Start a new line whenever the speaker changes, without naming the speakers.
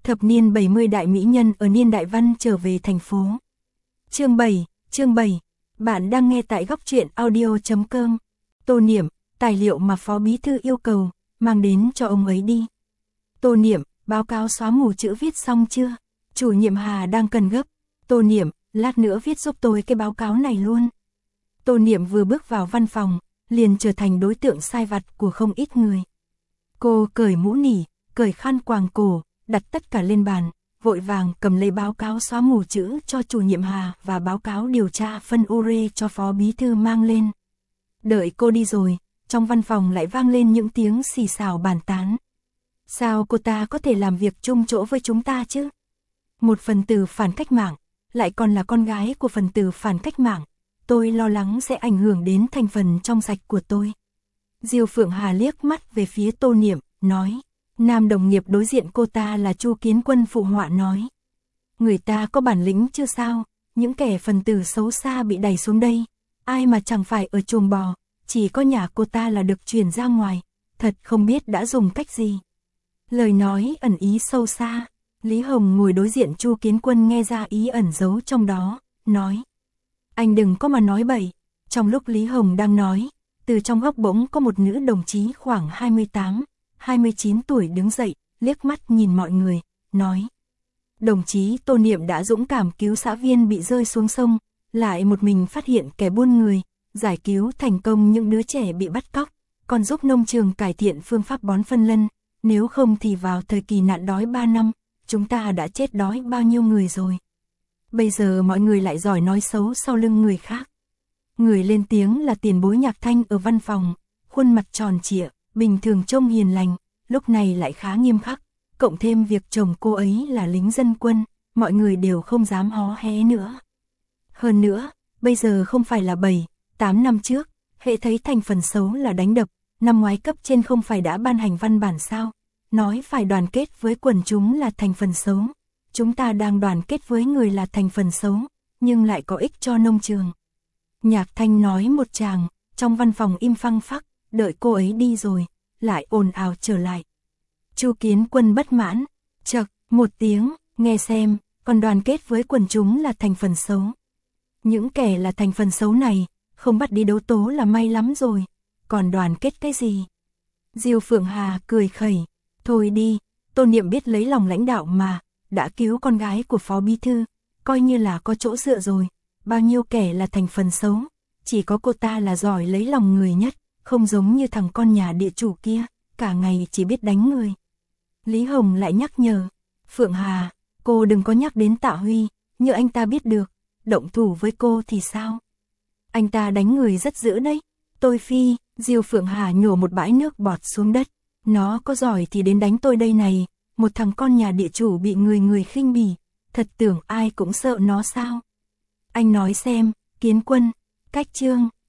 Thập niên 70 đại mỹ nhân ở niên đại văn trở về thành phố. Chương 7, bạn đang nghe tại góc truyện audio.com. Tô Niệm, tài liệu mà Phó Bí Thư yêu cầu, mang đến cho ông ấy đi. Tô Niệm, báo cáo xóa mù chữ viết xong chưa? Chủ nhiệm Hà đang cần gấp. Tô Niệm, lát nữa viết giúp tôi cái báo cáo này luôn. Tô Niệm vừa bước vào văn phòng, liền trở thành đối tượng sai vặt của không ít người. Cô cởi mũ nỉ, cởi khăn quàng cổ, đặt tất cả lên bàn, vội vàng cầm lấy báo cáo xóa mù chữ cho chủ nhiệm Hà và báo cáo điều tra phân ure cho Phó Bí Thư mang lên. Đợi cô đi rồi, trong văn phòng lại vang lên những tiếng xì xào bàn tán. Sao cô ta có thể làm việc chung chỗ với chúng ta chứ? Một phần tử phản cách mạng, lại còn là con gái của phần tử phản cách mạng. Tôi lo lắng sẽ ảnh hưởng đến thành phần trong sạch của tôi. Diêu Phượng Hà liếc mắt về phía Tô Niệm, nói. Nam đồng nghiệp đối diện cô ta là Chu Kiến Quân phụ họa nói. Người ta có bản lĩnh chưa sao, những kẻ phần tử xấu xa bị đẩy xuống đây. Ai mà chẳng phải ở chuồng bò, chỉ có nhà cô ta là được chuyển ra ngoài. Thật không biết đã dùng cách gì. Lời nói ẩn ý sâu xa. Lý Hồng ngồi đối diện Chu Kiến Quân nghe ra ý ẩn giấu trong đó, nói. Anh đừng có mà nói bậy. Trong lúc Lý Hồng đang nói, từ trong góc bỗng có một nữ đồng chí khoảng 28-29 tuổi đứng dậy, liếc mắt nhìn mọi người, nói. Đồng chí Tô Niệm đã dũng cảm cứu xã viên bị rơi xuống sông, lại một mình phát hiện kẻ buôn người, giải cứu thành công những đứa trẻ bị bắt cóc, còn giúp nông trường cải thiện phương pháp bón phân lân, nếu không thì vào thời kỳ nạn đói 3 năm, chúng ta đã chết đói bao nhiêu người rồi. Bây giờ mọi người lại giỏi nói xấu sau lưng người khác. Người lên tiếng là tiền bối Nhạc Thanh ở văn phòng, khuôn mặt tròn trịa, bình thường trông hiền lành, lúc này lại khá nghiêm khắc, cộng thêm việc chồng cô ấy là lính dân quân, mọi người đều không dám hó hé nữa. Hơn nữa, bây giờ không phải là 7-8 năm trước, hệ thấy thành phần xấu là đánh đập, năm ngoái cấp trên không phải đã ban hành văn bản sao, nói phải đoàn kết với quần chúng là thành phần xấu. Chúng ta đang đoàn kết với người là thành phần xấu, nhưng lại có ích cho nông trường. Nhạc Thanh nói một tràng, trong văn phòng im phăng phắc, đợi cô ấy đi rồi, lại ồn ào trở lại. Chu Kiến Quân bất mãn, chậc, một tiếng, nghe xem, còn đoàn kết với quần chúng là thành phần xấu. Những kẻ là thành phần xấu này, không bắt đi đấu tố là may lắm rồi, còn đoàn kết cái gì? Diêu Phượng Hà cười khẩy, thôi đi, Tô Niệm biết lấy lòng lãnh đạo mà, đã cứu con gái của Phó Bí Thư, coi như là có chỗ dựa rồi, bao nhiêu kẻ là thành phần xấu, chỉ có cô ta là giỏi lấy lòng người nhất, không giống như thằng con nhà địa chủ kia, cả ngày chỉ biết đánh người. Lý Hồng lại nhắc nhở, Phượng Hà, cô đừng có nhắc đến Tạ Huy, như anh ta biết được, động thủ với cô thì sao? Anh ta đánh người rất dữ đấy, tôi phi, Diêu Phượng Hà nhổ một bãi nước bọt xuống đất, nó có giỏi thì đến đánh tôi đây này, một thằng con nhà địa chủ bị người khinh bỉ, thật tưởng ai cũng sợ nó sao? Anh nói xem, Kiến Quân, cách chương.